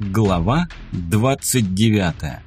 Глава 29.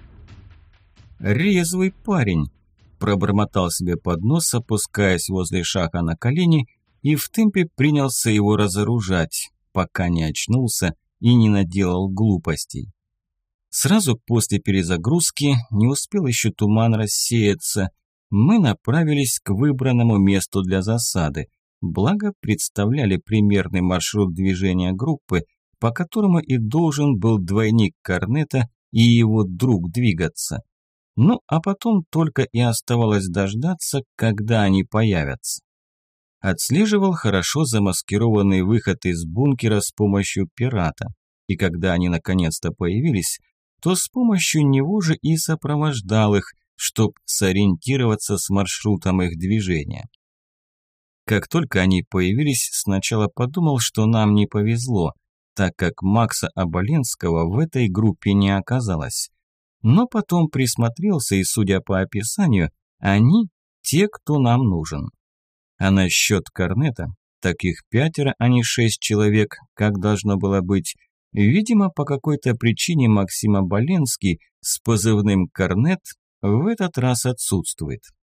«Резвый парень», – пробормотал себе под нос, опускаясь возле Шаха на колени, и в темпе принялся его разоружать, пока не очнулся и не наделал глупостей. Сразу после перезагрузки, не успел еще туман рассеяться, мы направились к выбранному месту для засады, благо представляли примерный маршрут движения группы, по которому и должен был двойник Корнета и его друг двигаться. Ну, а потом только и оставалось дождаться, когда они появятся. Отслеживал хорошо замаскированный выход из бункера с помощью пирата, и когда они наконец-то появились, то с помощью него же и сопровождал их, чтобы сориентироваться с маршрутом их движения. Как только они появились, сначала подумал, что нам не повезло, так как Макса Оболенского в этой группе не оказалось. Но потом присмотрелся, и, судя по описанию, они те, кто нам нужен. А насчет Корнета, так их 5, а не 6 человек, как должно было быть. Видимо, по какой-то причине Максим Оболенский с позывным «Корнет» в этот раз отсутствует.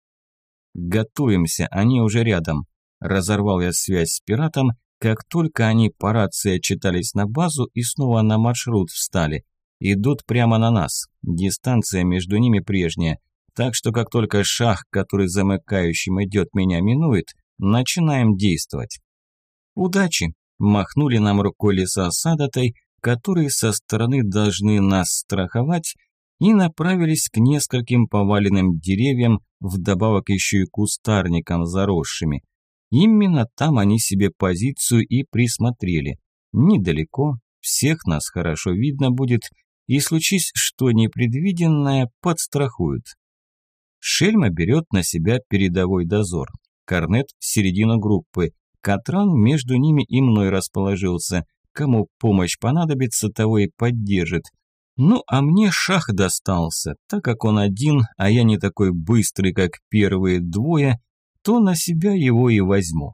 «Готовимся, они уже рядом», – разорвал я связь с пиратом, как только они по рации отчитались на базу и снова на маршрут встали. Идут прямо на нас. Дистанция между ними прежняя. Так что как только Шах, который замыкающим идет, меня минует, начинаем действовать. Удачи! Махнули нам рукой Лиса с Адатой, которые со стороны должны нас страховать, и направились к нескольким поваленным деревьям, вдобавок еще и кустарникам заросшими. Именно там они себе позицию и присмотрели. Недалеко, всех нас хорошо видно будет, и случись что непредвиденное, подстрахуют. Шельма берет на себя передовой дозор. Корнет – середину группы. Катран между ними и мной расположился. Кому помощь понадобится, того и поддержит. Ну, а мне Шах достался, так как он один, а я не такой быстрый, как первые двое, то на себя его и возьму.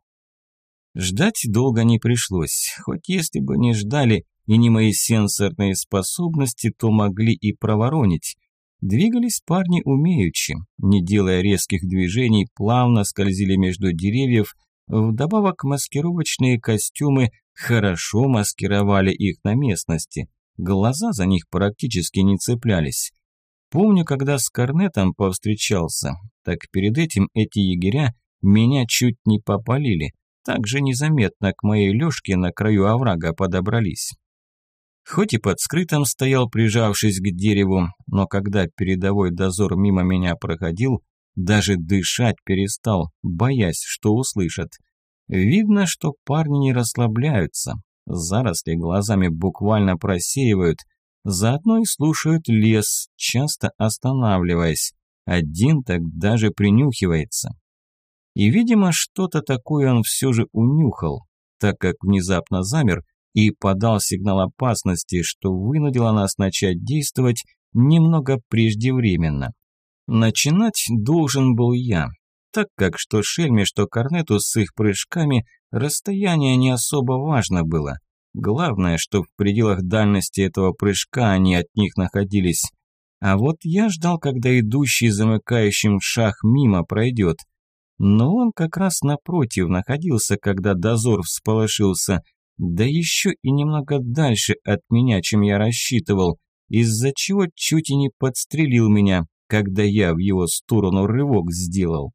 Ждать долго не пришлось, хоть если бы не ждали и не мои сенсорные способности, то могли и проворонить. Двигались парни умеючи, не делая резких движений, плавно скользили между деревьев, вдобавок маскировочные костюмы хорошо маскировали их на местности, глаза за них практически не цеплялись. Помню, когда с Корнетом повстречался, так перед этим эти егеря меня чуть не попалили, так же незаметно к моей лёжке на краю оврага подобрались. Хоть и под скрытым стоял, прижавшись к дереву, но когда передовой дозор мимо меня проходил, даже дышать перестал, боясь, что услышат. Видно, что парни не расслабляются, заросли глазами буквально просеивают, заодно и слушают лес, часто останавливаясь. Один так даже принюхивается. И, видимо, что-то такое он все же унюхал, так как внезапно замер и подал сигнал опасности, что вынудило нас начать действовать немного преждевременно. Начинать должен был я, так как что Шельме, что Корнету с их прыжками расстояние не особо важно было. Главное, что в пределах дальности этого прыжка они от них находились. А вот я ждал, когда идущий замыкающим Шах мимо пройдет. Но он как раз напротив находился, когда дозор всполошился, да еще и немного дальше от меня, чем я рассчитывал, из-за чего чуть и не подстрелил меня, когда я в его сторону рывок сделал.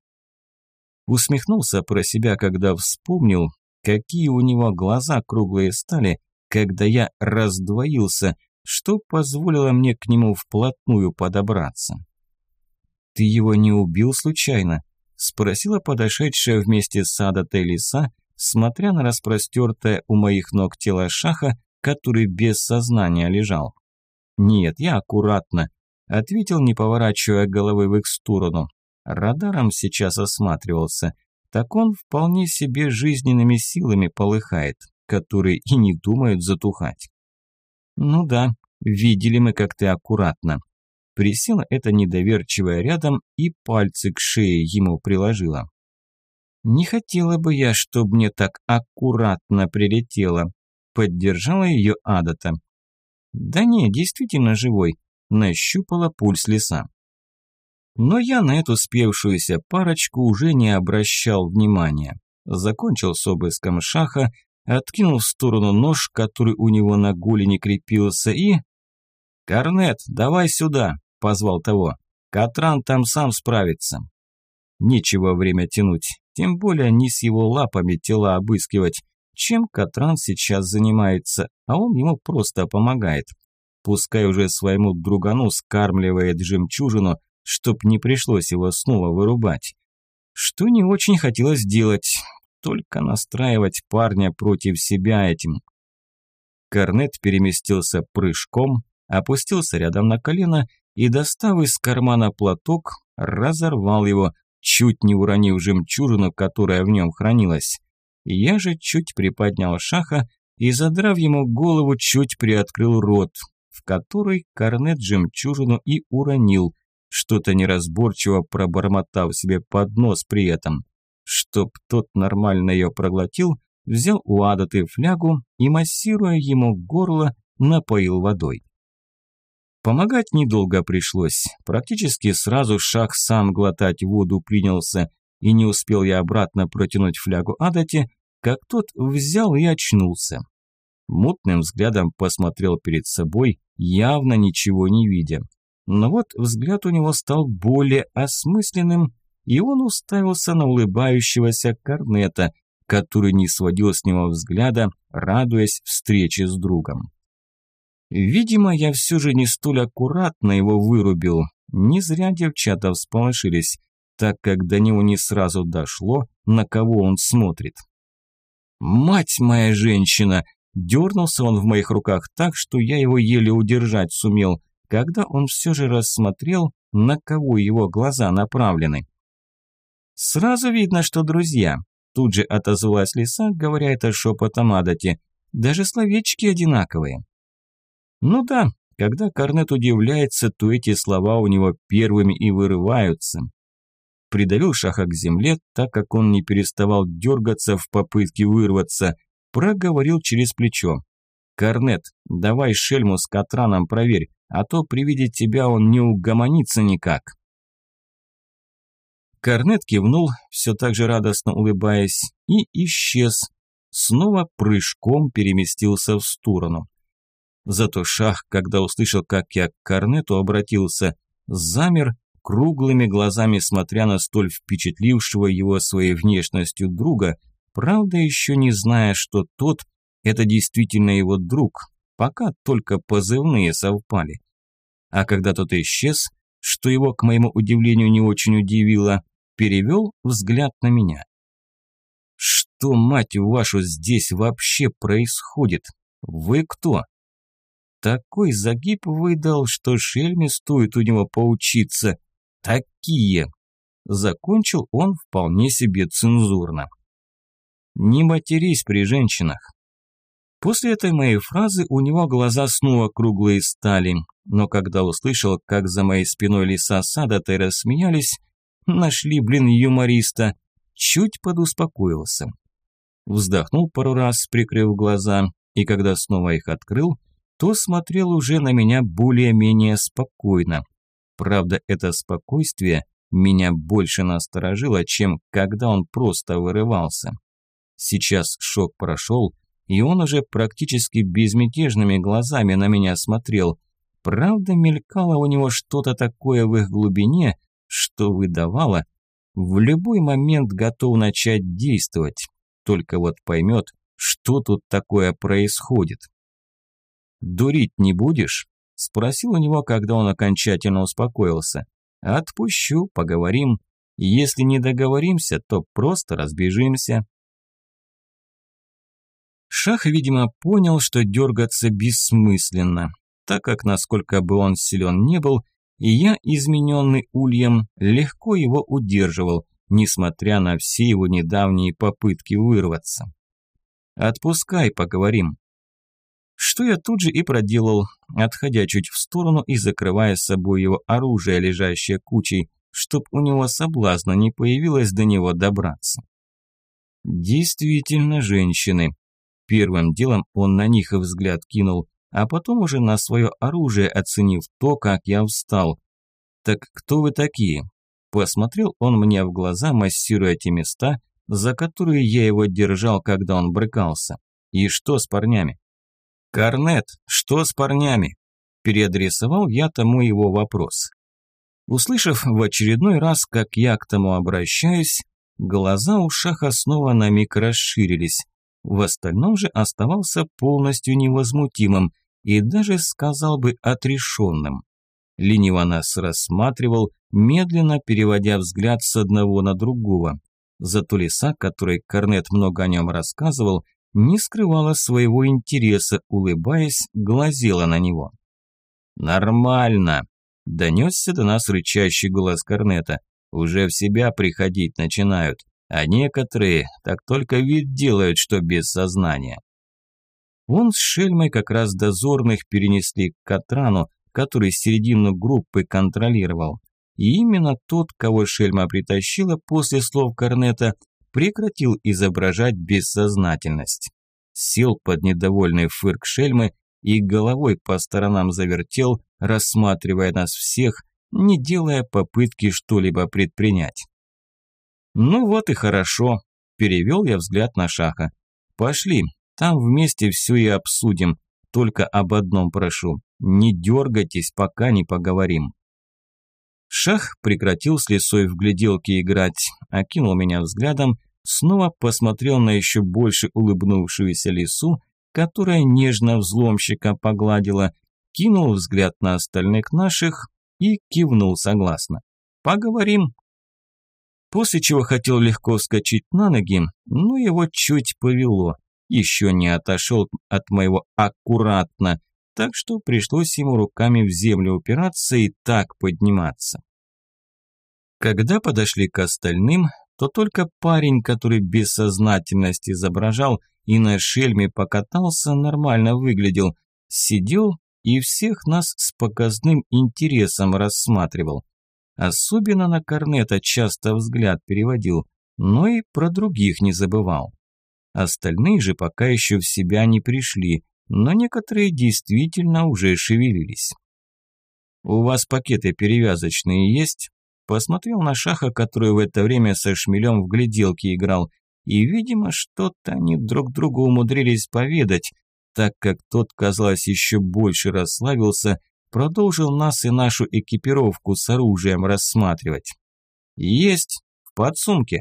Усмехнулся про себя, когда вспомнил, какие у него глаза круглые стали, когда я раздвоился, что позволило мне к нему вплотную подобраться. «Ты его не убил случайно?» – спросила подошедшая вместе с Адатой Лиса, смотря на распростертое у моих ног тело Шаха, который без сознания лежал. «Нет, я аккуратно», – ответил, не поворачивая головы в их сторону. Радаром сейчас осматривался. Так он вполне себе жизненными силами полыхает, которые и не думают затухать. «Ну да, видели мы, как ты аккуратно». Присела эта недоверчивая рядом и пальцы к шее ему приложила. «Не хотела бы я, чтобы мне так аккуратно прилетело», – поддержала ее Адата. Да не, действительно живой. Нащупала пульс лиса. Но я на эту спевшуюся парочку уже не обращал внимания. Закончил с обыском Шаха, откинул в сторону нож, который у него на голени крепился, и... «Корнет, давай сюда!» – позвал того. «Катран там сам справится». Нечего время тянуть, тем более не с его лапами тела обыскивать. Чем Катран сейчас занимается, а он ему просто помогает. Пускай уже своему другану скармливает жемчужину, чтоб не пришлось его снова вырубать. Что не очень хотелось делать, только настраивать парня против себя этим. Корнет переместился прыжком, опустился рядом на колено и, достав из кармана платок, разорвал его, чуть не уронив жемчужину, которая в нем хранилась. Я же чуть приподнял Шаха и, задрав ему голову, чуть приоткрыл рот, в который Корнет жемчужину и уронил, что-то неразборчиво пробормотав себе под нос при этом. Чтоб тот нормально ее проглотил, взял у Адаты флягу и, массируя ему горло, напоил водой. Помогать недолго пришлось. Практически сразу Шах сам глотать воду принялся, и не успел я обратно протянуть флягу Адате, как тот взял и очнулся. Мутным взглядом посмотрел перед собой, явно ничего не видя. Но вот взгляд у него стал более осмысленным, и он уставился на улыбающегося Корнета, который не сводил с него взгляда, радуясь встрече с другом. Видимо, я все же не столь аккуратно его вырубил. Не зря девчата всполошились, так как до него не сразу дошло, на кого он смотрит. «Мать моя женщина!» Дернулся он в моих руках так, что я его еле удержать сумел, когда он все же рассмотрел, на кого его глаза направлены. «Сразу видно, что друзья», – тут же отозвалась лиса, говоря это шепотом Адате. «Даже словечки одинаковые». Ну да, когда Корнет удивляется, то эти слова у него первыми и вырываются. Придавил Шаха к земле, так как он не переставал дергаться в попытке вырваться, проговорил через плечо. «Корнет, давай шельму с Катраном проверь, а то при виде тебя он не угомонится никак». Корнет кивнул, все так же радостно улыбаясь, и исчез. Снова прыжком переместился в сторону. Зато Шах, когда услышал, как я к Корнету обратился, замер, круглыми глазами смотря на столь впечатлившего его своей внешностью друга, правда еще не зная, что тот – это действительно его друг, пока только позывные совпали. А когда тот исчез, что его, к моему удивлению, не очень удивило, перевел взгляд на меня. «Что, мать вашу, здесь вообще происходит? Вы кто?» Такой загиб выдал, что шельме стоит у него поучиться. Такие! Закончил он вполне себе цензурно. Не матерись при женщинах. После этой моей фразы у него глаза снова круглые стали, но когда услышал, как за моей спиной лиса с Адатой рассмеялись, нашли, юмориста, чуть подуспокоился. Вздохнул пару раз, прикрыв глаза, и когда снова их открыл, то смотрел уже на меня более-менее спокойно. Правда, это спокойствие меня больше насторожило, чем когда он просто вырывался. Сейчас шок прошел, и он уже практически безмятежными глазами на меня смотрел. Правда, мелькало у него что-то такое в их глубине, что выдавало, в любой момент готов начать действовать, только вот поймет, что тут такое происходит. «Дурить не будешь?» – спросил у него, когда он окончательно успокоился. «Отпущу, поговорим. Если не договоримся, то просто разбежимся». Шах, видимо, понял, что дергаться бессмысленно, так как, насколько бы он силен не был, и я, измененный ульем, легко его удерживал, несмотря на все его недавние попытки вырваться. «Отпускай, поговорим». Что я тут же и проделал, отходя чуть в сторону и закрывая с собой его оружие, лежащее кучей, чтоб у него соблазна не появилось до него добраться. Действительно женщины. Первым делом он на них взгляд кинул, а потом уже на свое оружие оценив то, как я встал. «Так кто вы такие?» Посмотрел он мне в глаза, массируя те места, за которые я его держал, когда он брыкался. «И что с парнями?» «Корнет, что с парнями?» Переадресовал я тому его вопрос. Услышав в очередной раз, как я к тому обращаюсь, глаза у Шаха снова на миг расширились. В остальном же оставался полностью невозмутимым и даже, сказал бы, отрешенным. Лениво нас рассматривал, медленно переводя взгляд с одного на другого. Зато лиса, которой Корнет много о нем рассказывал, не скрывала своего интереса, улыбаясь, глазела на него. «Нормально!» – донесся до нас рычащий голос Корнета. «Уже в себя приходить начинают, а некоторые так только вид делают, что без сознания». Он с Шельмой как раз дозорных перенесли к Катрану, который середину группы контролировал. И именно тот, кого Шельма притащила после слов Корнета, прекратил изображать бессознательность. Сел под недовольный фырк Шельмы и головой по сторонам завертел, рассматривая нас всех, не делая попытки что-либо предпринять. «Ну вот и хорошо», – перевел я взгляд на Шаха. «Пошли, там вместе все и обсудим, только об одном прошу, не дергайтесь, пока не поговорим». Шах прекратил с лисой в гляделки играть, окинул меня взглядом, снова посмотрел на еще больше улыбнувшуюся лису, которая нежно взломщика погладила, кинул взгляд на остальных наших и кивнул согласно. «Поговорим». После чего хотел легко вскочить на ноги, но его чуть повело, еще не отошел от моего аккуратно, так что пришлось ему руками в землю упираться и так подниматься. Когда подошли к остальным, то только парень, который бессознательность изображал и на шельме покатался, нормально выглядел, сидел и всех нас с показным интересом рассматривал. Особенно на Корнета часто взгляд переводил, но и про других не забывал. Остальные же пока еще в себя не пришли, но некоторые действительно уже шевелились. «У вас пакеты перевязочные есть?» Посмотрел на Шаха, который в это время со шмелем в гляделки играл, и, видимо, что-то они друг другу умудрились поведать, так как тот, казалось, еще больше расслабился, продолжил нас и нашу экипировку с оружием рассматривать. «Есть, в подсумке».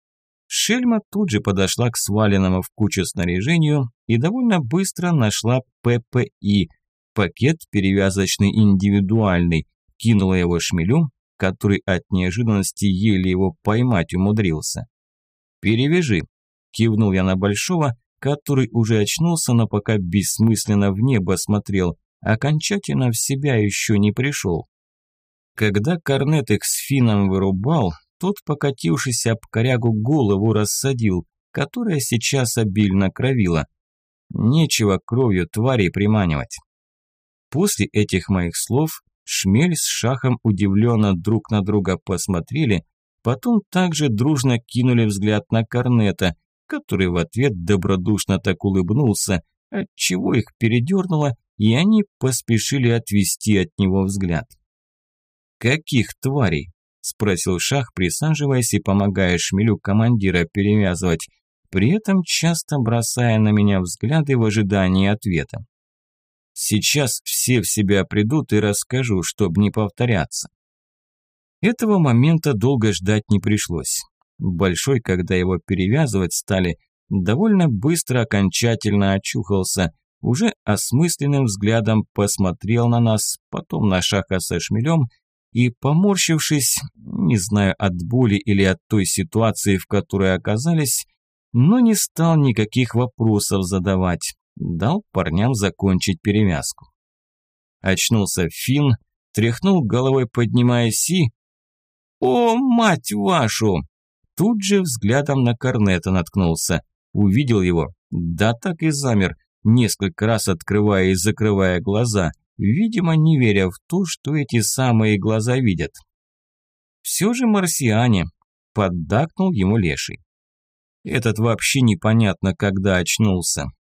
Шельма тут же подошла к сваленному в кучу снаряжению и довольно быстро нашла ППИ, пакет перевязочный индивидуальный, кинула его шмелю, который от неожиданности еле его поймать умудрился. «Перевяжи», – кивнул я на Большого, который уже очнулся, но пока бессмысленно в небо смотрел, окончательно в себя еще не пришел. Когда Корнет их с Финном вырубал, тот, покатившись об корягу, голову рассадил, которая сейчас обильно кровила. Нечего кровью тварей приманивать. После этих моих слов Шмель с Шахом удивленно друг на друга посмотрели, потом также дружно кинули взгляд на Корнета, который в ответ добродушно так улыбнулся, отчего их передернуло, и они поспешили отвести от него взгляд. «Каких тварей?» – спросил Шах, присаживаясь и помогая Шмелю командира перевязывать, при этом часто бросая на меня взгляды в ожидании ответа. «Сейчас все в себя придут и расскажу, чтобы не повторяться». Этого момента долго ждать не пришлось. Большой, когда его перевязывать стали, довольно быстро окончательно очухался, уже осмысленным взглядом посмотрел на нас, потом на Шаха со Шмелем и, поморщившись, не знаю, от боли или от той ситуации, в которой оказались, но не стал никаких вопросов задавать, дал парням закончить перевязку. Очнулся Финн, тряхнул головой, поднимаясь и... «О, мать вашу!» Тут же взглядом на Корнета наткнулся, увидел его, да так и замер, несколько раз открывая и закрывая глаза, видимо, не веря в то, что эти самые глаза видят. «Все же марсиане», – поддакнул ему Леший. Этот вообще непонятно, когда очнулся.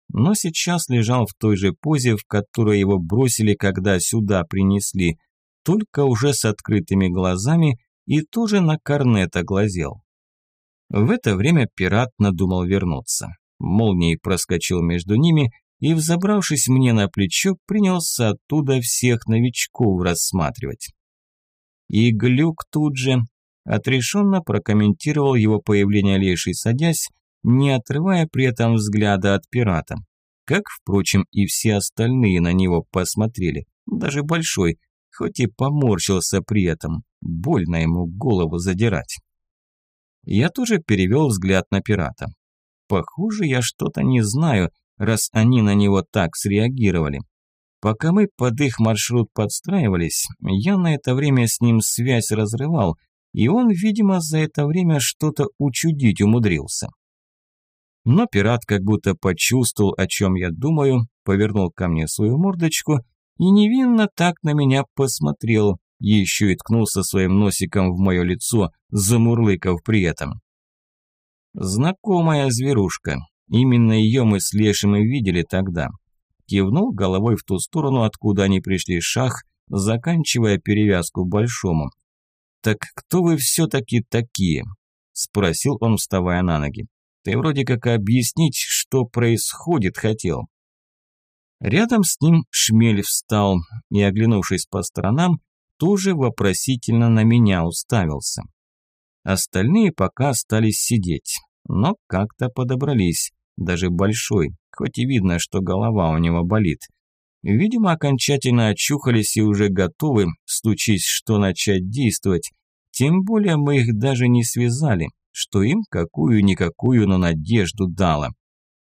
но сейчас лежал в той же позе, в которой его бросили, когда сюда принесли, только уже с открытыми глазами и тоже на Корнета глазел. В это время пират надумал вернуться. Молнией проскочил между ними и, взобравшись мне на плечо, принялся оттуда всех новичков рассматривать. И Глюк тут же отрешенно прокомментировал его появление Леший, садясь, не отрывая при этом взгляда от пирата. Как, впрочем, и все остальные на него посмотрели, даже Большой, хоть и поморщился при этом, больно ему голову задирать. Я тоже перевел взгляд на пирата. Похоже, я что-то не знаю, раз они на него так среагировали. Пока мы под их маршрут подстраивались, я на это время с ним связь разрывал, и он, видимо, за это время что-то учудить умудрился. Но пират как будто почувствовал, о чем я думаю, повернул ко мне свою мордочку и невинно так на меня посмотрел, еще и ткнулся своим носиком в мое лицо, замурлыкав при этом. Знакомая зверушка, именно ее мы с Лешим и видели тогда. Кивнул головой в ту сторону, откуда они пришли Шах, заканчивая перевязку Большому. «Так кто вы все-таки такие?» – спросил он, вставая на ноги. «Ты вроде как объяснить, что происходит, хотел». Рядом с ним Шмель встал и, оглянувшись по сторонам, тоже вопросительно на меня уставился. Остальные пока остались сидеть, но как-то подобрались, даже Большой, хоть и видно, что голова у него болит. Видимо, окончательно очухались и уже готовы, случись что, начать действовать. Тем более мы их даже не связали, что им какую-никакую, но надежду дало.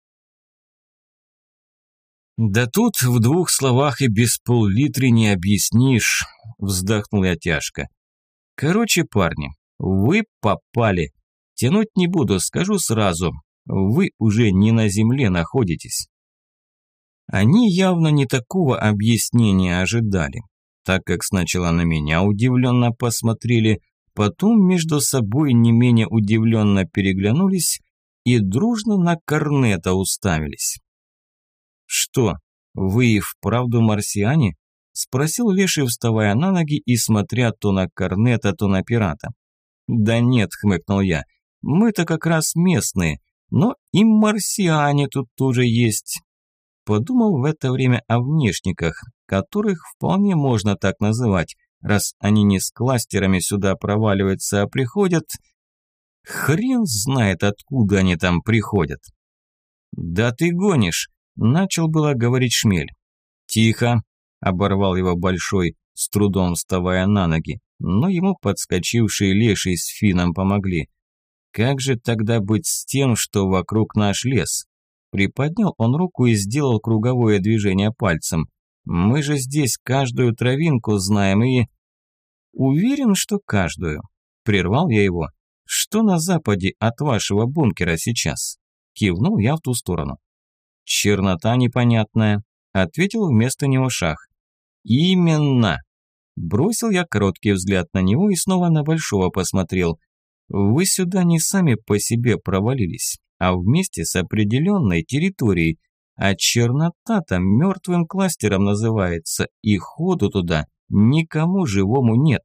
«Да тут в двух словах и без пол-литра не объяснишь», – вздохнул я тяжко. «Короче, парни, вы попали. Тянуть не буду, скажу сразу. Вы уже не на земле находитесь». Они явно не такого объяснения ожидали, так как сначала на меня удивленно посмотрели, потом между собой не менее удивленно переглянулись и дружно на Корнета уставились. «Что, вы и вправду марсиане?» – спросил Леший, вставая на ноги и смотря то на Корнета, то на пирата. «Да нет», – хмыкнул я, – «мы-то как раз местные, но и марсиане тут тоже есть». Подумал в это время о внешниках, которых вполне можно так называть, раз они не с кластерами сюда проваливаются, а приходят… Хрен знает, откуда они там приходят. «Да ты гонишь!» – начал было говорить Шмель. «Тихо!» – оборвал его Большой, с трудом вставая на ноги, но ему подскочившие Леший с Фином помогли. «Как же тогда быть с тем, что вокруг наш лес?» Приподнял он руку и сделал круговое движение пальцем. «Мы же здесь каждую травинку знаем и…» «Уверен, что каждую», – прервал я его. «Что на западе от вашего бункера сейчас?» Кивнул я в ту сторону. «Чернота непонятная», – ответил вместо него Шах. «Именно!» Бросил я короткий взгляд на него и снова на Большого посмотрел. «Вы сюда не сами по себе провалились, а вместе с определенной территорией, а чернота там мертвым кластером называется, и ходу туда никому живому нет».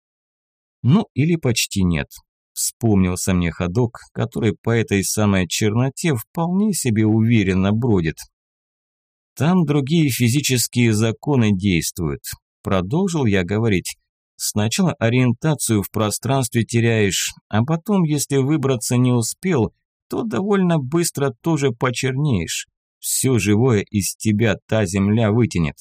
Ну или почти нет. Вспомнился мне ходок, который по этой самой черноте вполне себе уверенно бродит. «Там другие физические законы действуют», – продолжил я говорить. «Сначала ориентацию в пространстве теряешь, а потом, если выбраться не успел, то довольно быстро тоже почернеешь. Все живое из тебя та земля вытянет».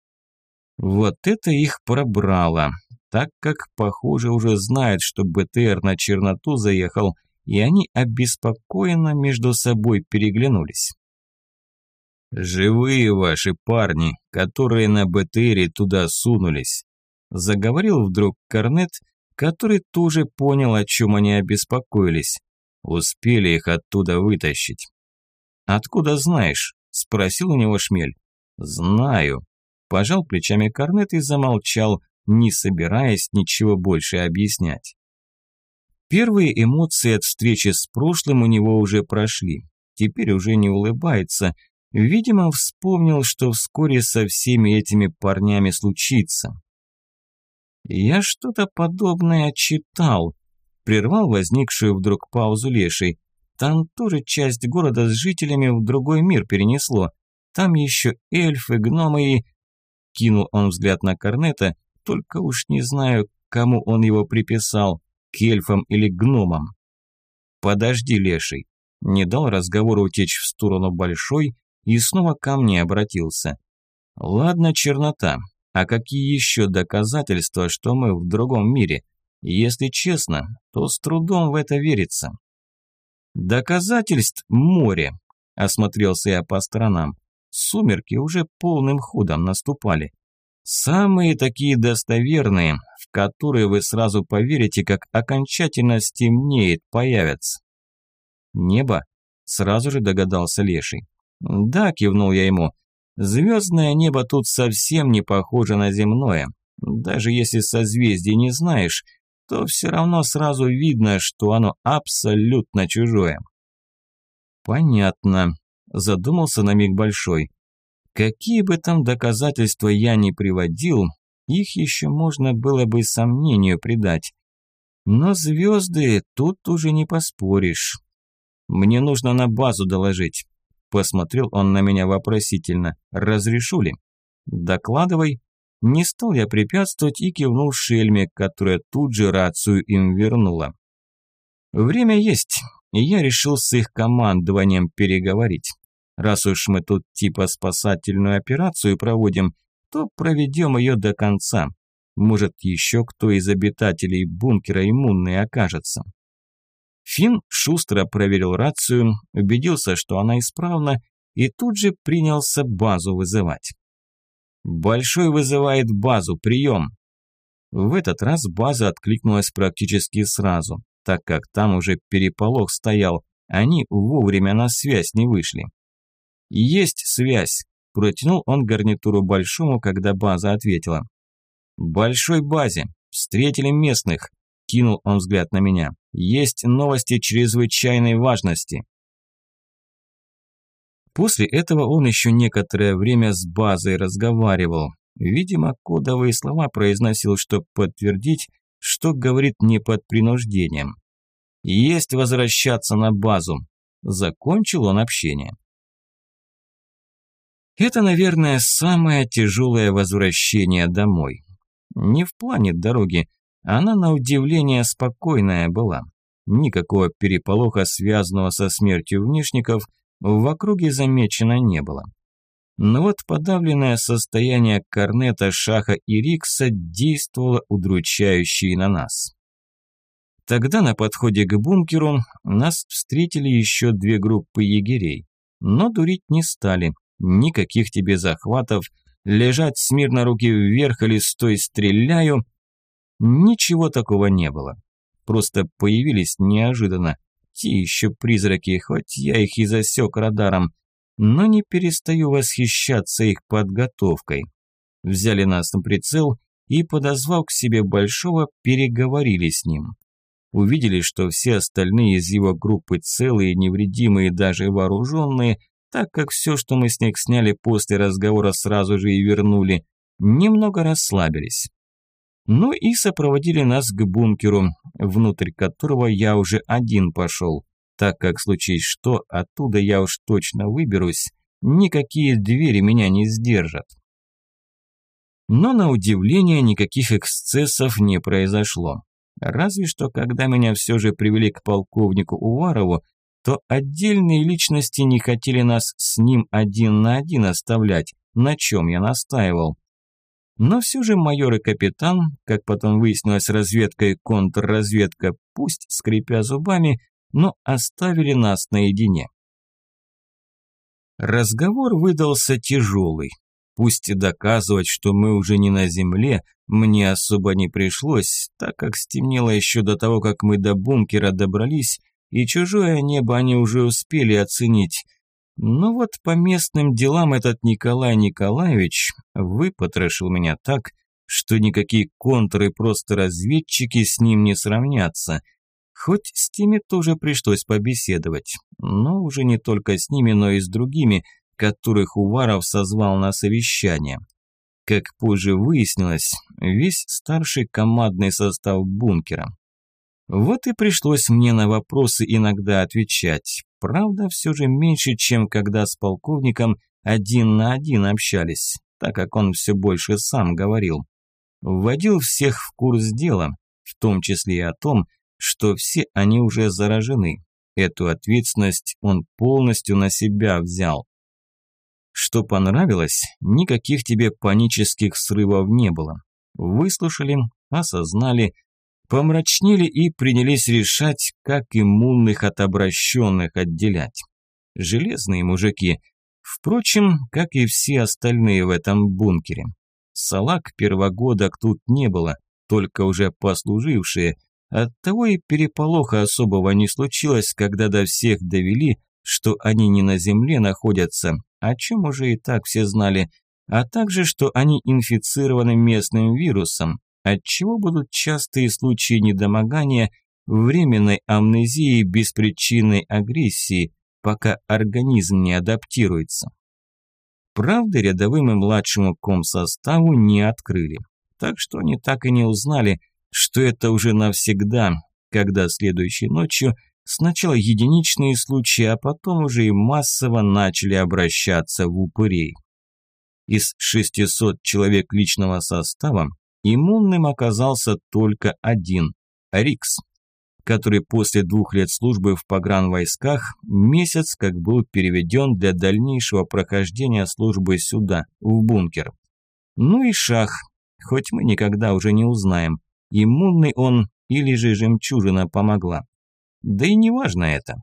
Вот это их пробрало, так как, похоже, уже знают, что БТР на черноту заехал, и они обеспокоенно между собой переглянулись. «Живые ваши парни, которые на БТРе туда сунулись», заговорил вдруг Корнет, который тоже понял, о чем они обеспокоились. Успели их оттуда вытащить. «Откуда знаешь?» – спросил у него Шмель. «Знаю», – пожал плечами Корнет и замолчал, не собираясь ничего больше объяснять. Первые эмоции от встречи с прошлым у него уже прошли. Теперь уже не улыбается, Видимо, вспомнил, что вскоре со всеми этими парнями случится. «Я что-то подобное читал», – прервал возникшую вдруг паузу Леший. «Там тоже часть города с жителями в другой мир перенесло. Там еще эльфы, гномы и...» Кинул он взгляд на Корнета, только уж не знаю, кому он его приписал, к эльфам или гномам. «Подожди, Леший», – не дал разговору утечь в сторону Большой и снова ко мне обратился. «Ладно, чернота, а какие еще доказательства, что мы в другом мире? Если честно, то с трудом в это верится». «Доказательств море», – осмотрелся я по сторонам. Сумерки уже полным ходом наступали. Самые такие достоверные, в которые вы сразу поверите, как окончательно стемнеет, появятся. «Небо?» – сразу же догадался Леший. «Да», – кивнул я ему. «Звездное небо тут совсем не похоже на земное. Даже если созвездий не знаешь, то все равно сразу видно, что оно абсолютно чужое». «Понятно», – задумался на миг Большой. «Какие бы там доказательства я ни приводил, их еще можно было бы сомнению придать. Но звезды тут уже не поспоришь. Мне нужно на базу доложить». Посмотрел он на меня вопросительно. «Разрешу ли?» «Докладывай». Не стал я препятствовать и кивнул Шельме, которая тут же рацию им вернула. Время есть, и я решил с их командованием переговорить. Раз уж мы тут типа спасательную операцию проводим, то проведем ее до конца. Может, еще кто из обитателей бункера иммунный окажется. Финн шустро проверил рацию, убедился, что она исправна, и тут же принялся базу вызывать. «Большой вызывает базу, прием!» В этот раз база откликнулась практически сразу, так как там уже переполох стоял, они вовремя на связь не вышли. «Есть связь!» – протянул он гарнитуру Большому, когда база ответила. «Большой базе! Встретили местных!» – кинул он взгляд на меня. «Есть новости чрезвычайной важности!» После этого он еще некоторое время с базой разговаривал. Видимо, кодовые слова произносил, чтобы подтвердить, что говорит не под принуждением. «Есть возвращаться на базу!» – закончил он общение. Это, наверное, самое тяжелое возвращение домой. Не в плане дороги, она на удивление спокойная была. Никакого переполоха, связанного со смертью внешников, в округе замечено не было. Но вот подавленное состояние Корнета, Шаха и Рикса действовало удручающе и на нас. Тогда на подходе к бункеру нас встретили еще две группы егерей, но дурить не стали. Никаких тебе захватов, лежать смирно руки вверх или стой стреляю. Ничего такого не было. Просто появились неожиданно. Те еще призраки, хоть я их и засек радаром, но не перестаю восхищаться их подготовкой. Взяли нас на прицел и, подозвав к себе Большого, переговорили с ним. Увидели, что все остальные из его группы целые, невредимые, даже вооруженные, так как все, что мы с них сняли после разговора, сразу же и вернули, немного расслабились. Ну и сопроводили нас к бункеру, внутрь которого я уже один пошел, так как, случись что, оттуда я уж точно выберусь, никакие двери меня не сдержат. Но на удивление никаких эксцессов не произошло. Разве что, когда меня все же привели к полковнику Уварову, то отдельные личности не хотели нас с ним один на один оставлять, на чем я настаивал. Но все же майор и капитан, как потом выяснилось, разведка и контрразведка, пусть скрипя зубами, но оставили нас наедине. Разговор выдался тяжелый. Пусть и доказывать, что мы уже не на земле, мне особо не пришлось, так как стемнело еще до того, как мы до бункера добрались, и чужое небо они уже успели оценить. Но вот по местным делам этот Николай Николаевич выпотрошил меня так, что никакие контры, просто разведчики с ним не сравнятся. Хоть с теми тоже пришлось побеседовать, но уже не только с ними, но и с другими, которых Уваров созвал на совещание. Как позже выяснилось, весь старший командный состав бункера. Вот и пришлось мне на вопросы иногда отвечать. Правда, все же меньше, чем когда с полковником один на один общались, так как он все больше сам говорил. Вводил всех в курс дела, в том числе и о том, что все они уже заражены. Эту ответственность он полностью на себя взял. Что понравилось, никаких тебе панических срывов не было. Выслушали, осознали, помрачнели и принялись решать, как иммунных от обращенных отделять. Железные мужики, впрочем, как и все остальные в этом бункере. Салаг первогодок тут не было, только уже послужившие. Оттого и переполоха особого не случилось, когда до всех довели, что они не на земле находятся, о чем уже и так все знали, а также, что они инфицированы местным вирусом, отчего будут частые случаи недомогания, временной амнезии и беспричинной агрессии, пока организм не адаптируется. Правда, рядовым и младшему комсоставу не открыли, так что они так и не узнали, что это уже навсегда, когда следующей ночью сначала единичные случаи, а потом уже и массово начали обращаться в упырей. Из 600 человек личного состава иммунным оказался только один – Рикс, который после 2 лет службы в погранвойсках месяц как был переведен для дальнейшего прохождения службы сюда, в бункер. Ну и Шах, хоть мы никогда уже не узнаем, иммунный он или же жемчужина помогла. Да и не важно это.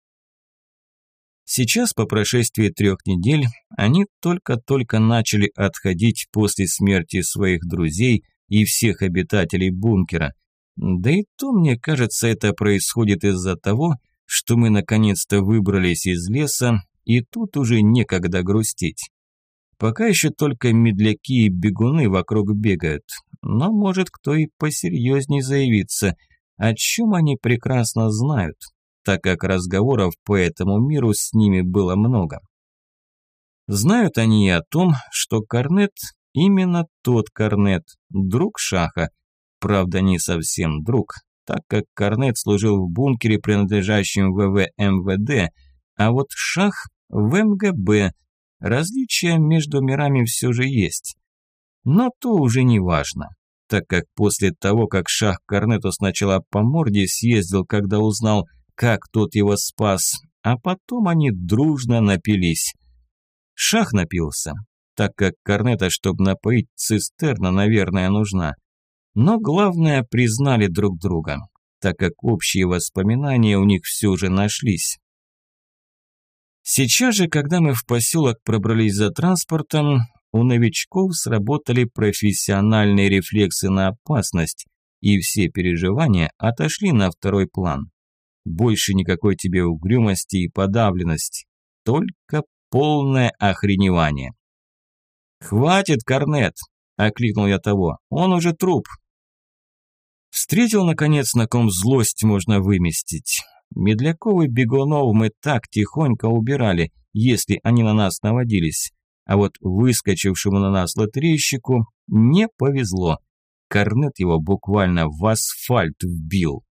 Сейчас, по прошествии 3 недель, они только-только начали отходить после смерти своих друзей и всех обитателей бункера. Да и то, мне кажется, это происходит из-за того, что мы наконец-то выбрались из леса, и тут уже некогда грустить. Пока еще только медляки и бегуны вокруг бегают, но может кто и посерьезней заявиться, о чем они прекрасно знают, так как разговоров по этому миру с ними было много. Знают они и о том, что Корнет именно тот Корнет, друг Шаха, правда не совсем друг, так как Корнет служил в бункере, принадлежащем ВВ МВД, а вот Шах в МГБ. Различия между мирами все же есть. Но то уже не важно, так как после того, как Шах Корнету сначала по морде съездил, когда узнал, как тот его спас, а потом они дружно напились. Шах напился, так как Корнета, чтобы напоить, цистерна, наверное, нужна. Но главное, признали друг друга, так как общие воспоминания у них все же нашлись. Сейчас же, когда мы в поселок пробрались за транспортом, у новичков сработали профессиональные рефлексы на опасность, и все переживания отошли на второй план. Больше никакой тебе угрюмости и подавленности, только полное охреневание. «Хватит, Корнет!» – окликнул я того. «Он уже труп!» Встретил, наконец, на ком злость можно выместить. Медляков и бегунов мы так тихонько убирали, если они на нас наводились. А вот выскочившему на нас лотерейщику не повезло. Корнет его буквально в асфальт вбил.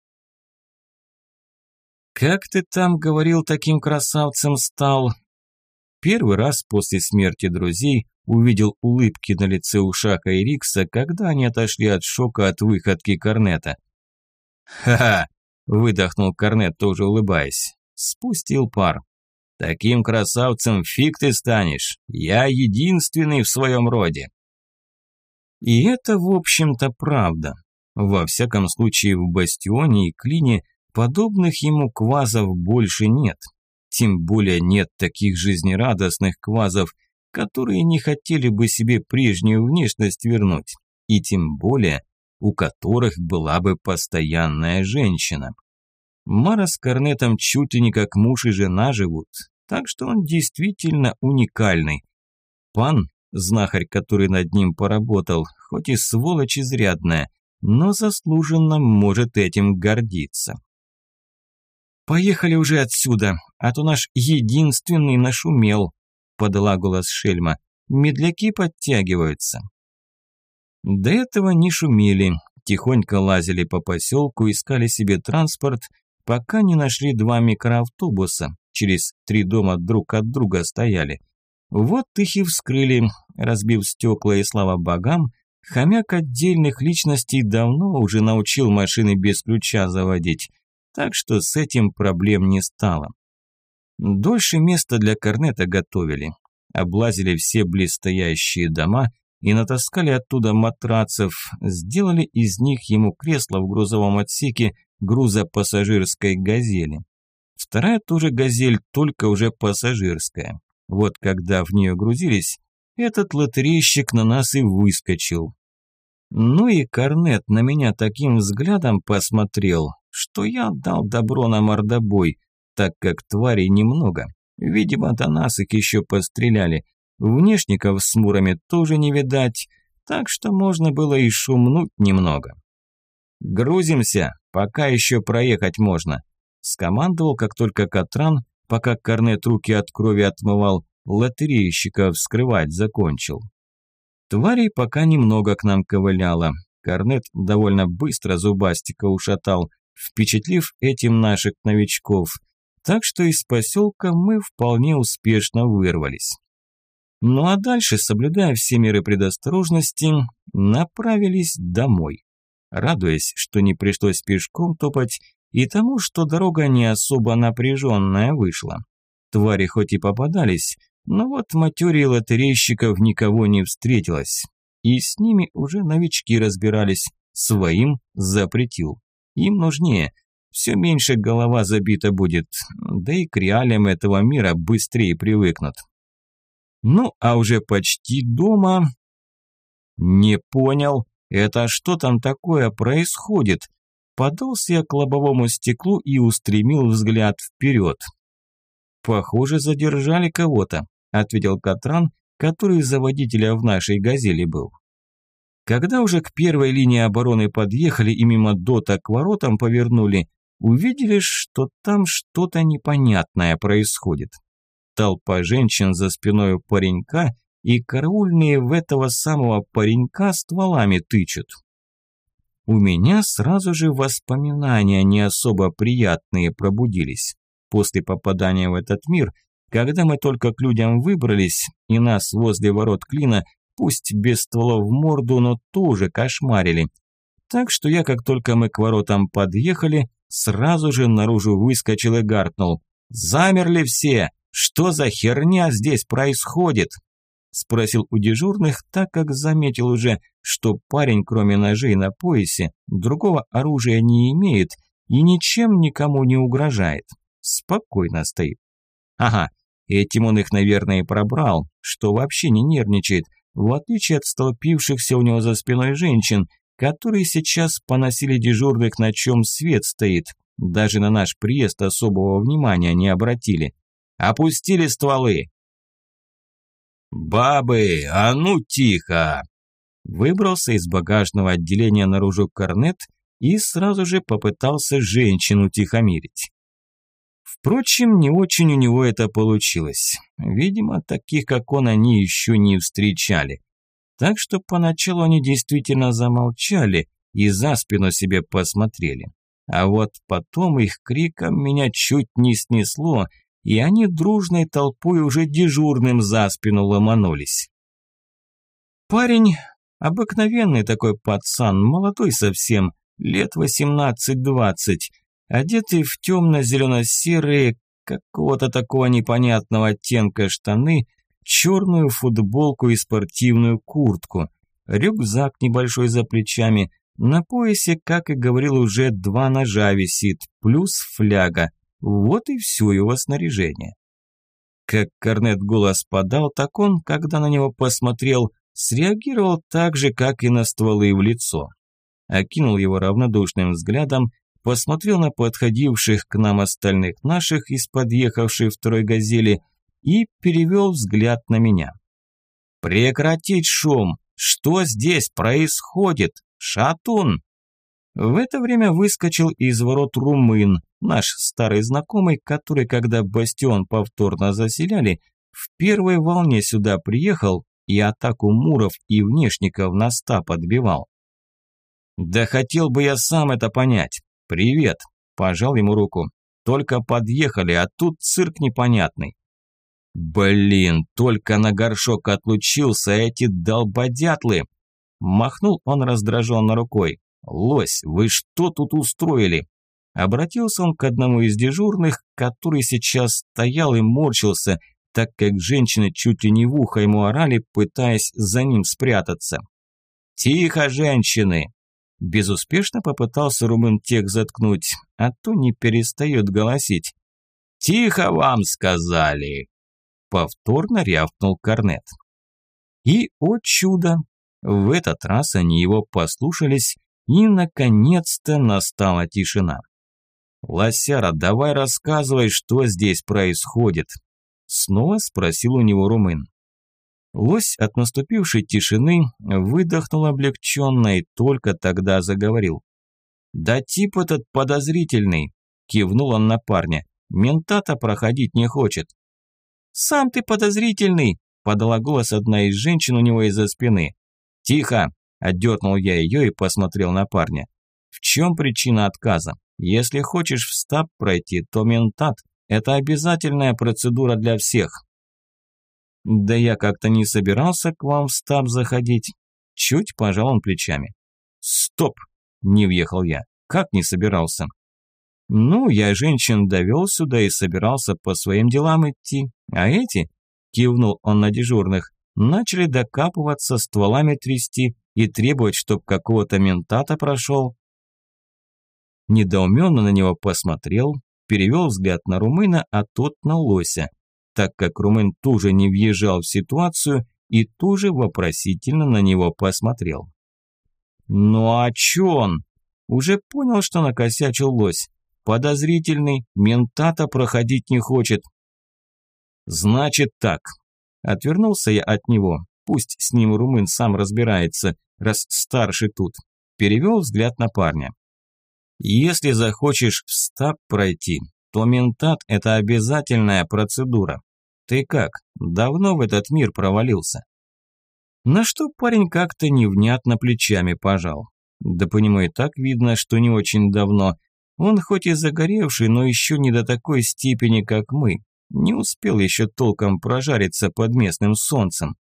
«Как ты там, говорил, таким красавцем стал?» Первый раз после смерти друзей увидел улыбки на лице у Шаха и Рикса, когда они отошли от шока от выходки Корнета. «Ха-ха!» – выдохнул Корнет, тоже улыбаясь. Спустил пар. «Таким красавцем фиг ты станешь. Я единственный в своем роде». И это, в общем-то, правда. Во всяком случае, в Бастионе и Клине подобных ему квазов больше нет. Тем более нет таких жизнерадостных квазов, которые не хотели бы себе прежнюю внешность вернуть. И тем более, у которых была бы постоянная женщина. Мара с Корнетом чуть ли не как муж и жена живут, так что он действительно уникальный. Пан, знахарь, который над ним поработал, хоть и сволочь изрядная, но заслуженно может этим гордиться. «Поехали уже отсюда, а то наш единственный нашумел», подала голос Шельма. «Медляки подтягиваются». До этого не шумели, тихонько лазили по поселку, искали себе транспорт, пока не нашли 2 микроавтобуса, через 3 дома друг от друга стояли. Вот их и вскрыли, разбив стекла, и слава богам, хомяк отдельных личностей давно уже научил машины без ключа заводить, так что с этим проблем не стало. Дольше места для корнета готовили, облазили все близстоящие дома и натаскали оттуда матрацев, сделали из них ему кресло в грузовом отсеке грузопассажирской «Газели». Вторая тоже «Газель», только уже пассажирская. Вот когда в нее грузились, этот лотерейщик на нас и выскочил. Ну и корнет на меня таким взглядом посмотрел, что я дал добро на мордобой, так как тварей немного. Видимо, до нас их еще постреляли. Внешников с мурами тоже не видать, так что можно было и шумнуть немного. «Грузимся, пока еще проехать можно», – скомандовал, как только Катран, пока корнет руки от крови отмывал, лотерейщика вскрывать закончил. Тварей пока немного к нам ковыляло. Корнет довольно быстро зубастика ушатал, впечатлив этим наших новичков, так что из поселка мы вполне успешно вырвались. Ну а дальше, соблюдая все меры предосторожности, направились домой, радуясь, что не пришлось пешком топать, и тому, что дорога не особо напряженная вышла. Твари хоть и попадались, но вот материи лотерейщиков никого не встретилось, и с ними уже новички разбирались, своим запретил. Им нужнее, все меньше голова забита будет, да и к реалиям этого мира быстрее привыкнут. Ну, а уже почти дома... Не понял, это что там такое происходит? Подался я к лобовому стеклу и устремил взгляд вперед. Похоже, задержали кого-то, ответил Катран, который за водителя в нашей «Газели» был. Когда уже к первой линии обороны подъехали и мимо дота к воротам повернули, увидели, что там что-то непонятное происходит. Толпа женщин за спиной у паренька, и караульные в этого самого паренька стволами тычут. У меня сразу же воспоминания не особо приятные пробудились. После попадания в этот мир, когда мы только к людям выбрались, и нас возле ворот клина, пусть без стволов в морду, но тоже кошмарили. Так что я, как только мы к воротам подъехали, сразу же наружу выскочил и гаркнул: «Замерли все! Что за херня здесь происходит?» Спросил у дежурных, так как заметил уже, что парень, кроме ножей на поясе, другого оружия не имеет и ничем никому не угрожает. Спокойно стоит. Ага, этим он их, наверное, и пробрал, что вообще не нервничает, в отличие от столпившихся у него за спиной женщин, которые сейчас поносили дежурных, на чем свет стоит, даже на наш приезд особого внимания не обратили. Опустили стволы. «Бабы, а ну тихо!» Выбрался из багажного отделения наружу корнет и сразу же попытался женщину утихомирить. Впрочем, не очень у него это получилось. Видимо, таких, как он, они еще не встречали. Так что поначалу они действительно замолчали и за спину себе посмотрели. А вот потом их криком меня чуть не снесло, и они дружной толпой уже дежурным за спину ломанулись. Парень, обыкновенный такой пацан, молодой совсем, лет 18-20, одетый в темно-зелено-серые, какого-то такого непонятного оттенка штаны, черную футболку и спортивную куртку, рюкзак небольшой за плечами, на поясе, как и говорил, уже 2 ножа висит, плюс фляга. Вот и все его снаряжение. Как корнет голос подал, так он, когда на него посмотрел, среагировал так же, как и на стволы в лицо. Окинул его равнодушным взглядом, посмотрел на подходивших к нам остальных наших из подъехавшей второй «Газели» и перевел взгляд на меня. «Прекратить шум! Что здесь происходит? Шатун!» В это время выскочил из ворот румын, наш старый знакомый, который, когда бастион повторно заселяли, В первой волне сюда приехал и атаку муров и внешников на стап отбивал. Да хотел бы я сам это понять. Привет, пожал ему руку. Только подъехали, а тут цирк непонятный. Блин, только на горшок отлучился, эти долбодятлы. Махнул он раздраженно рукой. Лось, вы что тут устроили? Обратился он к одному из дежурных, который сейчас стоял и морщился, так как женщины чуть ли не в ухо ему орали, пытаясь за ним спрятаться. «Тихо, женщины!» Безуспешно попытался румын тех заткнуть, а то не перестает голосить. «Тихо вам сказали!» Повторно рявкнул корнет. И, о чудо, в этот раз они его послушались, и, наконец-то, настала тишина. «Лосяра, давай рассказывай, что здесь происходит», – снова спросил у него румын. Лось от наступившей тишины выдохнул облегченно и только тогда заговорил. «Да тип этот подозрительный», – кивнул он на парня, – «мента-то проходить не хочет». «Сам ты подозрительный», – подала голос одна из женщин у него из-за спины. «Тихо», – отдернул я ее и посмотрел на парня. «В чем причина отказа? Если хочешь в стаб пройти, то ментат – это обязательная процедура для всех». «Да я как-то не собирался к вам в стаб заходить». Чуть пожал он плечами. «Стоп!» – не въехал я. «Как не собирался?» «Ну, я женщин довел сюда и собирался по своим делам идти. А эти, – кивнул он на дежурных, – начали докапываться, стволами трясти и требовать, чтоб какого-то ментата прошел». Недоуменно на него посмотрел, перевел взгляд на румына, а тот на лося, так как румын тоже не въезжал в ситуацию и тоже вопросительно на него посмотрел. «Ну а чё он?» Уже понял, что накосячил лось. «Подозрительный, ментата проходить не хочет». «Значит так». Отвернулся я от него. Пусть с ним румын сам разбирается, раз старший тут. Перевел взгляд на парня. «Если захочешь в стаб пройти, то ментат – это обязательная процедура. Ты как, давно в этот мир провалился?» На что парень как-то невнятно плечами пожал. Да по нему и так видно, что не очень давно. Он хоть и загоревший, но еще не до такой степени, как мы. Не успел еще толком прожариться под местным солнцем.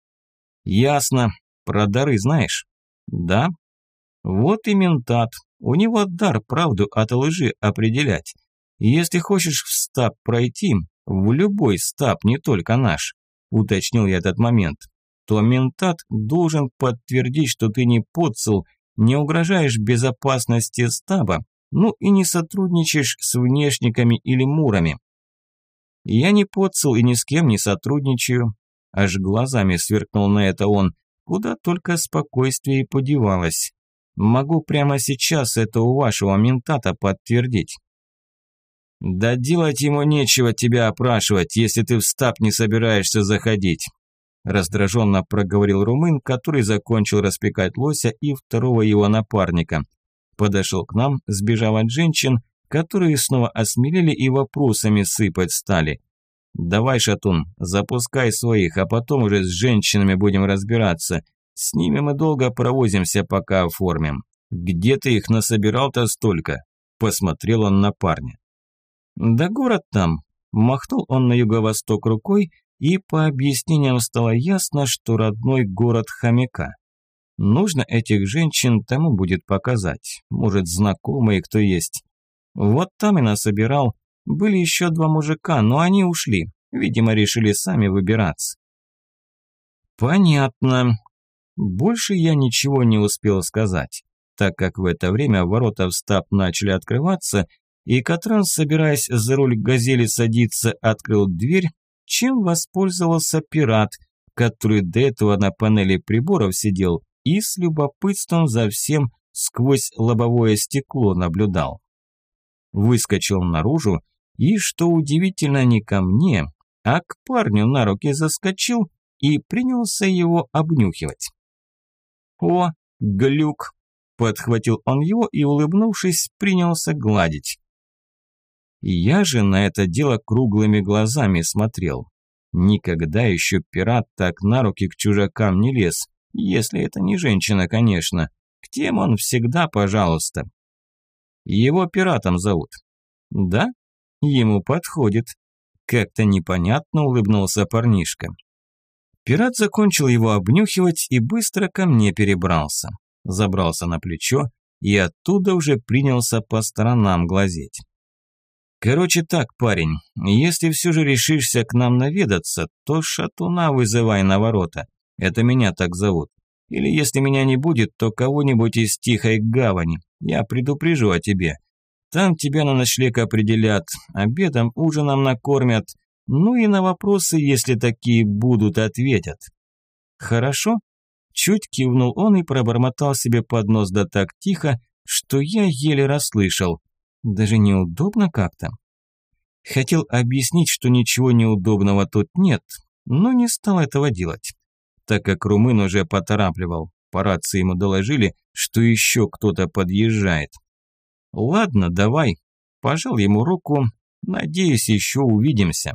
«Ясно. Про дары знаешь?» «Да». «Вот и ментат. У него дар правду от лжи определять. Если хочешь в стаб пройти, в любой стаб, не только наш», уточнил я этот момент, то ментат должен подтвердить, что ты не подцел, не угрожаешь безопасности стаба, ну и не сотрудничаешь с внешниками или мурами. «Я не подцел и ни с кем не сотрудничаю», аж глазами сверкнул на это он, куда только спокойствие и подевалось. «Могу прямо сейчас это у вашего ментата подтвердить». «Да делать ему нечего тебя опрашивать, если ты в стаб не собираешься заходить», раздраженно проговорил румын, который закончил распекать лося и второго его напарника. Подошел к нам, сбежав от женщин, которые снова осмелели и вопросами сыпать стали. «Давай, шатун, запускай своих, а потом уже с женщинами будем разбираться. С ними мы долго провозимся, пока оформим. Где ты их насобирал-то столько?» Посмотрел он на парня. «Да город там», – махнул он на юго-восток рукой, и по объяснениям стало ясно, что родной город хомяка. Нужно этих женщин тому будет показать, может, знакомые кто есть. Вот там и насобирал. Были еще 2 мужика, но они ушли, видимо, решили сами выбираться. «Понятно». Больше я ничего не успел сказать, так как в это время ворота в стаб начали открываться, и Катран, собираясь за руль «Газели» садиться, открыл дверь, чем воспользовался пират, который до этого на панели приборов сидел и с любопытством за всем сквозь лобовое стекло наблюдал. Выскочил наружу и, что удивительно, не ко мне, а к парню на руки заскочил и принялся его обнюхивать. «О, глюк!» – подхватил он его и, улыбнувшись, принялся гладить. Я же на это дело круглыми глазами смотрел. Никогда еще пират так на руки к чужакам не лез, если это не женщина, конечно. К тем он всегда пожалуйста. Его пиратом зовут. Да? Ему подходит. Как-то непонятно улыбнулся парнишка. Пират закончил его обнюхивать и быстро ко мне перебрался. Забрался на плечо и оттуда уже принялся по сторонам глазеть. Короче так, парень, если все же решишься к нам наведаться, то шатуна вызывай на ворота. Это меня так зовут. Или если меня не будет, то кого-нибудь из Тихой Гавани. Я предупрежу о тебе. Там тебя на ночлег определят, обедом, ужином накормят. Ну и на вопросы, если такие будут, ответят. Хорошо? Чуть кивнул он и пробормотал себе под нос да так тихо, что я еле расслышал. Даже неудобно как-то. Хотел объяснить, что ничего неудобного тут нет, но не стал этого делать, так как румын уже поторапливал. По рации ему доложили, что еще кто-то подъезжает. Ладно, давай. Пожал ему руку. Надеюсь, еще увидимся.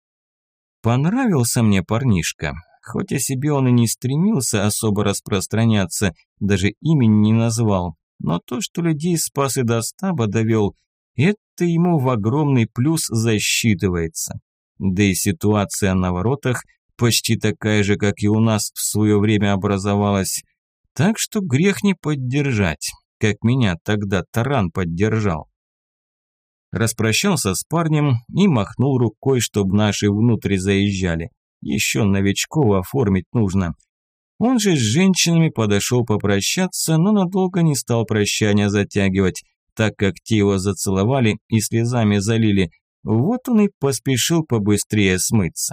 Понравился мне парнишка. Хоть о себе он и не стремился особо распространяться, даже имени не назвал. Но то, что людей спас и до стаба довел, это ему в огромный плюс засчитывается. Да и ситуация на воротах почти такая же, как и у нас в свое время образовалась. Так что грех не поддержать, как меня тогда Таран поддержал. Распрощался с парнем и махнул рукой, чтобы наши внутрь заезжали. Еще новичков оформить нужно. Он же с женщинами подошел попрощаться, но надолго не стал прощания затягивать, так как те его зацеловали и слезами залили. Вот он и поспешил побыстрее смыться.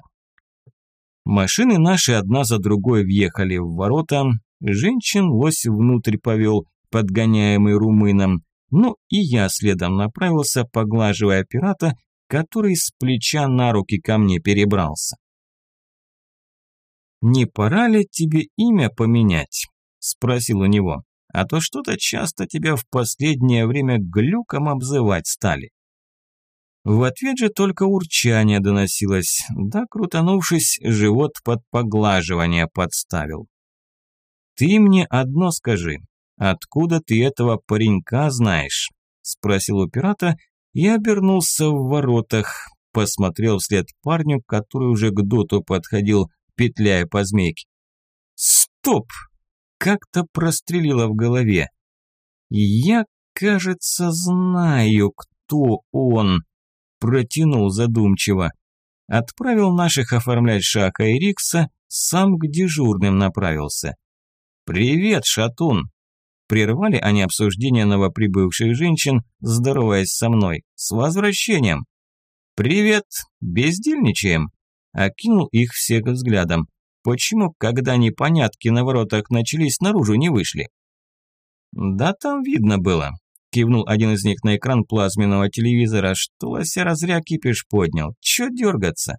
Машины наши одна за другой въехали в ворота. Женщин лось внутрь повел, подгоняемый румыном. Ну и я следом направился, поглаживая пирата, который с плеча на руки ко мне перебрался. «Не пора ли тебе имя поменять?» – спросил у него. «А то что-то часто тебя в последнее время глюком обзывать стали». В ответ же только урчание доносилось, да, крутанувшись, живот под поглаживание подставил. «Ты мне одно скажи, откуда ты этого паренька знаешь?» – спросил у пирата и обернулся в воротах, посмотрел вслед парню, который уже к доту подходил, петляя по змейке. «Стоп!» – как-то прострелило в голове. «Я, кажется, знаю, кто он», – протянул задумчиво. Отправил наших оформлять Шака и Рикса, сам к дежурным направился. «Привет, Шатун!» Прервали они обсуждение новоприбывших женщин, здороваясь со мной. «С возвращением!» «Привет! Бездельничаем?» Окинул их всех взглядом. «Почему, когда непонятки на воротах начались, наружу не вышли?» «Да там видно было», – кивнул один из них на экран плазменного телевизора, что лосяра зря кипиш поднял. «Чё дергаться?»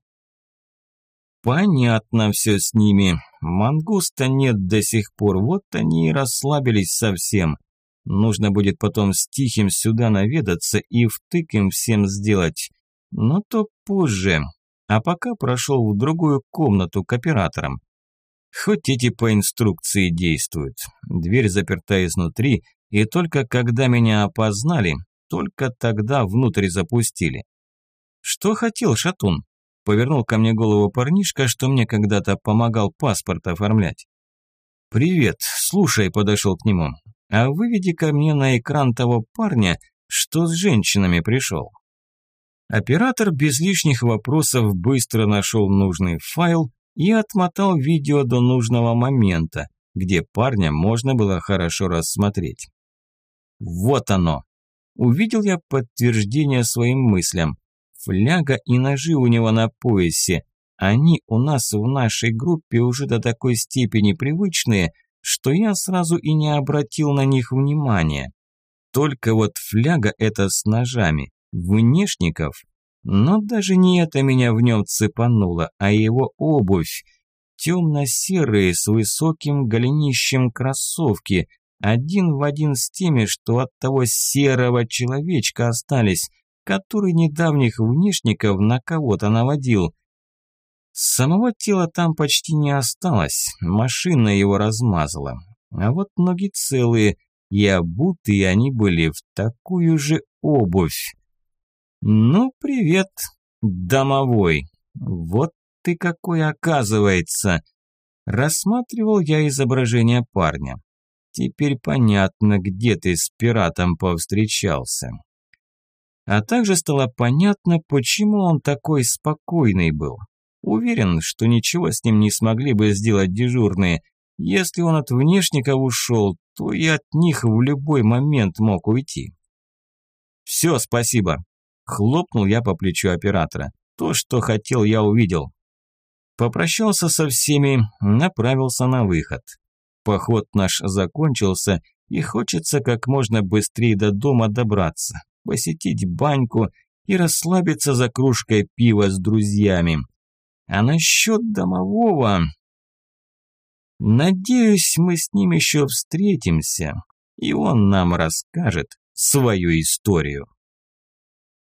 «Понятно все с ними. Мангуста нет до сих пор, вот они и расслабились совсем. Нужно будет потом с Тихим сюда наведаться и втык им всем сделать. Но то позже. А пока прошел в другую комнату к операторам. Хоть эти по инструкции действуют. Дверь заперта изнутри, и только когда меня опознали, только тогда внутрь запустили. Что хотел Шатун? Повернул ко мне голову парнишка, что мне когда-то помогал паспорт оформлять. «Привет, слушай», подошел к нему. «А выведи ко мне на экран того парня, что с женщинами пришел». Оператор без лишних вопросов быстро нашел нужный файл и отмотал видео до нужного момента, где парня можно было хорошо рассмотреть. Вот оно. Увидел я подтверждение своим мыслям. Фляга и ножи у него на поясе. Они у нас в нашей группе уже до такой степени привычные, что я сразу и не обратил на них внимания. Только вот фляга эта с ножами. Внешников. Но даже не это меня в нем цепануло, а его обувь. Темно-серые с высоким голенищем кроссовки, один в один с теми, что от того серого человечка остались, который недавних внешников на кого-то наводил. Самого тела там почти не осталось, машина его размазала. А вот ноги целые, и обутые они были в такую же обувь. Ну, привет, домовой. Вот ты какой, оказывается. Рассматривал я изображение парня. Теперь понятно, где ты с пиратом повстречался. А также стало понятно, почему он такой спокойный был. Уверен, что ничего с ним не смогли бы сделать дежурные. Если он от внешников ушел, то и от них в любой момент мог уйти. «Все, спасибо», – хлопнул я по плечу оператора. «То, что хотел, я увидел». Попрощался со всеми, направился на выход. Поход наш закончился, и хочется как можно быстрее до дома добраться, посетить баньку и расслабиться за кружкой пива с друзьями. А насчет домового... Надеюсь, мы с ним еще встретимся, и он нам расскажет свою историю.